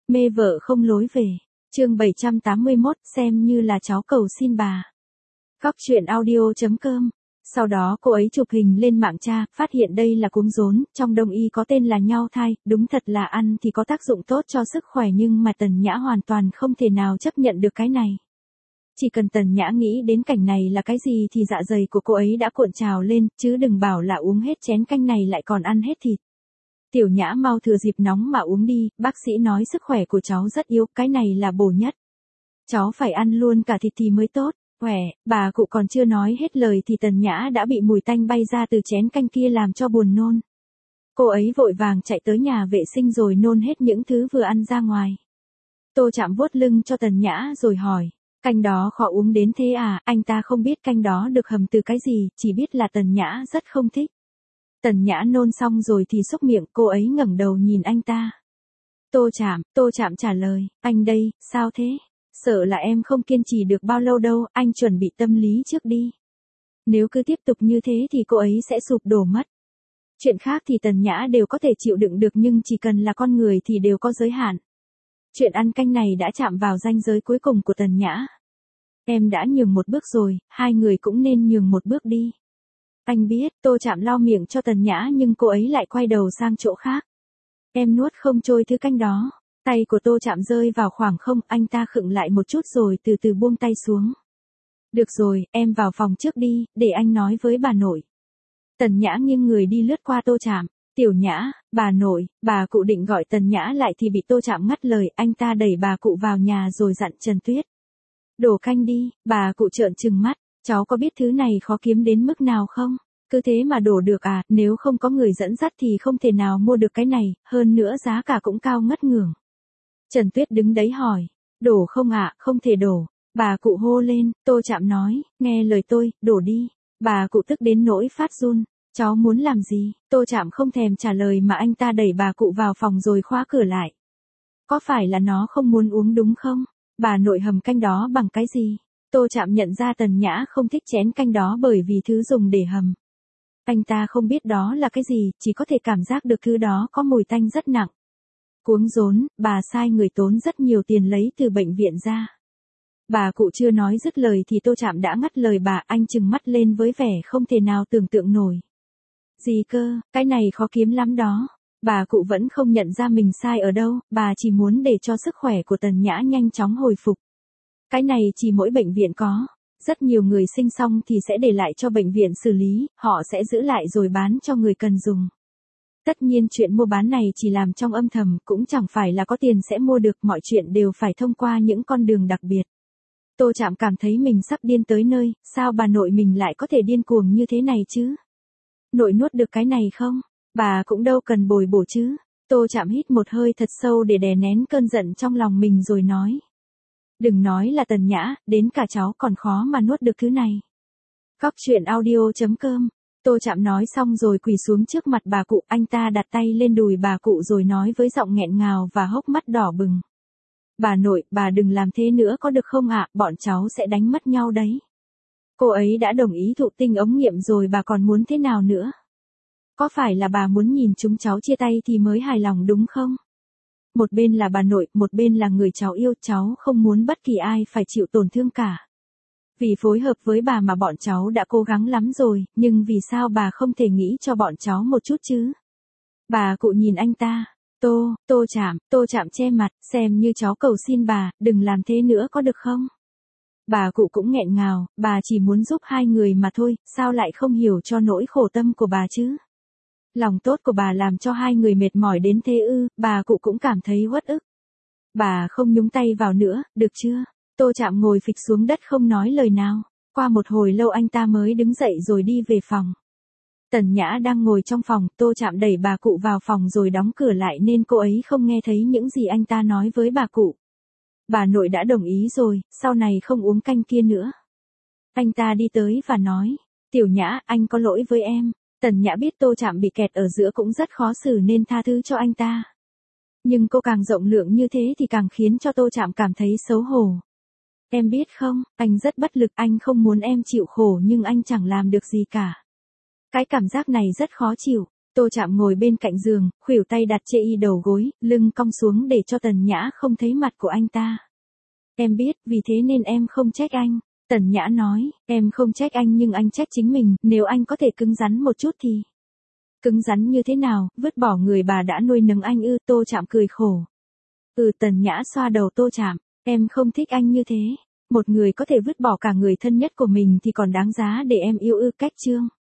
Mê vợ không lối về. Chương 781, xem như là cháu cầu xin bà. Góc truyện audio.com. Sau đó cô ấy chụp hình lên mạng tra, phát hiện đây là cuống rốn, trong đông y có tên là nhau thai, đúng thật là ăn thì có tác dụng tốt cho sức khỏe nhưng mà Tần Nhã hoàn toàn không thể nào chấp nhận được cái này. Chỉ cần Tần Nhã nghĩ đến cảnh này là cái gì thì dạ dày của cô ấy đã cuộn trào lên, chứ đừng bảo là uống hết chén canh này lại còn ăn hết thịt. Tiểu Nhã mau thừa dịp nóng mà uống đi, bác sĩ nói sức khỏe của cháu rất yếu, cái này là bổ nhất. Cháu phải ăn luôn cả thịt thì mới tốt. Khỏe, bà cụ còn chưa nói hết lời thì Tần Nhã đã bị mùi tanh bay ra từ chén canh kia làm cho buồn nôn. Cô ấy vội vàng chạy tới nhà vệ sinh rồi nôn hết những thứ vừa ăn ra ngoài. Tô Trạm vuốt lưng cho Tần Nhã rồi hỏi, canh đó khó uống đến thế à? Anh ta không biết canh đó được hầm từ cái gì, chỉ biết là Tần Nhã rất không thích. Tần Nhã nôn xong rồi thì xúc miệng, cô ấy ngẩng đầu nhìn anh ta. Tô Trạm trả lời, anh đây, sao thế? Sợ là em không kiên trì được bao lâu đâu, anh chuẩn bị tâm lý trước đi. Nếu cứ tiếp tục như thế thì cô ấy sẽ sụp đổ mất. Chuyện khác thì Tần Nhã đều có thể chịu đựng được nhưng chỉ cần là con người thì đều có giới hạn. Chuyện ăn canh này đã chạm vào ranh giới cuối cùng của Tần Nhã. Em đã nhường một bước rồi, hai người cũng nên nhường một bước đi. Anh biết, Tô Trạm lau miệng cho Tần Nhã nhưng cô ấy lại quay đầu sang chỗ khác. Em nuốt không trôi thứ canh đó. Tay của Tô Trạm rơi vào khoảng không, anh ta khựng lại một chút rồi từ từ buông tay xuống. Được rồi, em vào phòng trước đi, để anh nói với bà nội. Tần Nhã nghiêng người đi lướt qua Tô Trạm. Tiểu Nhã, bà nội, bà cụ định gọi Tần Nhã lại thì bị Tô Trạm ngắt lời, anh ta đẩy bà cụ vào nhà rồi dặn Trần Tuyết. Đổ canh đi, bà cụ trợn trừng mắt, cháu có biết thứ này khó kiếm đến mức nào không? Cứ thế mà đổ được à, nếu không có người dẫn dắt thì không thể nào mua được cái này, hơn nữa giá cả cũng cao ngất ngưởng. Trần Tuyết đứng đấy hỏi, đổ không ạ? Không thể đổ. Bà cụ hô lên, Tô Trạm nói, nghe lời tôi, đổ đi. Bà cụ tức đến nỗi phát run, cháu muốn làm gì? Tô Trạm không thèm trả lời mà anh ta đẩy bà cụ vào phòng rồi khóa cửa lại. Có phải là nó không muốn uống đúng không? Bà nội hầm canh đó bằng cái gì? Tô Trạm nhận ra Tần Nhã không thích chén canh đó bởi vì thứ dùng để hầm. Anh ta không biết đó là cái gì, chỉ có thể cảm giác được thứ đó có mùi tanh rất nặng. Cuống rốn, bà sai người tốn rất nhiều tiền lấy từ bệnh viện ra. Bà cụ chưa nói dứt lời thì Tô Trạm đã ngắt lời bà, anh trừng mắt lên với vẻ không thể nào tưởng tượng nổi. Gì cơ, cái này khó kiếm lắm đó. Bà cụ vẫn không nhận ra mình sai ở đâu, bà chỉ muốn để cho sức khỏe của Tần Nhã nhanh chóng hồi phục. Cái này chỉ mỗi bệnh viện có. Rất nhiều người sinh xong thì sẽ để lại cho bệnh viện xử lý, họ sẽ giữ lại rồi bán cho người cần dùng. Tất nhiên chuyện mua bán này chỉ làm trong âm thầm, cũng chẳng phải là có tiền sẽ mua được, mọi chuyện đều phải thông qua những con đường đặc biệt. Tô Trạm cảm thấy mình sắp điên tới nơi, sao bà nội mình lại có thể điên cuồng như thế này chứ? Nội nuốt được cái này không? Bà cũng đâu cần bồi bổ chứ. Tô Trạm hít một hơi thật sâu để đè nén cơn giận trong lòng mình rồi nói. Đừng nói là Tần Nhã, đến cả cháu còn khó mà nuốt được thứ này. Góc truyện audio.com. Tô Trạm nói xong rồi quỳ xuống trước mặt bà cụ, anh ta đặt tay lên đùi bà cụ rồi nói với giọng nghẹn ngào và hốc mắt đỏ bừng. Bà nội, bà đừng làm thế nữa có được không ạ, bọn cháu sẽ đánh mất nhau đấy. Cô ấy đã đồng ý thụ tinh ống nghiệm rồi bà còn muốn thế nào nữa? Có phải là bà muốn nhìn chúng cháu chia tay thì mới hài lòng đúng không? Một bên là bà nội, một bên là người cháu yêu, cháu không muốn bất kỳ ai phải chịu tổn thương cả. Vì phối hợp với bà mà bọn cháu đã cố gắng lắm rồi, nhưng vì sao bà không thể nghĩ cho bọn cháu một chút chứ? Bà cụ nhìn anh ta, Tô Trạm che mặt, xem như cháu cầu xin bà, đừng làm thế nữa có được không? Bà cụ cũng nghẹn ngào, bà chỉ muốn giúp hai người mà thôi, sao lại không hiểu cho nỗi khổ tâm của bà chứ? Lòng tốt của bà làm cho hai người mệt mỏi đến thế ư, bà cụ cũng cảm thấy uất ức. Bà không nhúng tay vào nữa, được chưa? Tô Trạm ngồi phịch xuống đất không nói lời nào. Qua một hồi lâu anh ta mới đứng dậy rồi đi về phòng. Tần Nhã đang ngồi trong phòng, Tô Trạm đẩy bà cụ vào phòng rồi đóng cửa lại nên cô ấy không nghe thấy những gì anh ta nói với bà cụ. Bà nội đã đồng ý rồi, sau này không uống canh kia nữa. Anh ta đi tới và nói, Tiểu Nhã, anh có lỗi với em. Tần Nhã biết Tô Trạm bị kẹt ở giữa cũng rất khó xử nên tha thứ cho anh ta. Nhưng cô càng rộng lượng như thế thì càng khiến cho Tô Trạm cảm thấy xấu hổ. Em biết không, anh rất bất lực, anh không muốn em chịu khổ nhưng anh chẳng làm được gì cả. Cái cảm giác này rất khó chịu. Tô Trạm ngồi bên cạnh giường, khuỷu tay đặt trên y đầu gối, lưng cong xuống để cho Tần Nhã không thấy mặt của anh ta. Em biết, vì thế nên em không trách anh. Tần Nhã nói, em không trách anh nhưng anh trách chính mình, nếu anh có thể cứng rắn một chút thì... Cứng rắn như thế nào, vứt bỏ người bà đã nuôi nấng anh ư? Tô Trạm cười khổ. Tần Nhã xoa đầu Tô Trạm, em không thích anh như thế. Một người có thể vứt bỏ cả người thân nhất của mình thì còn đáng giá để em yêu ư? Cách chương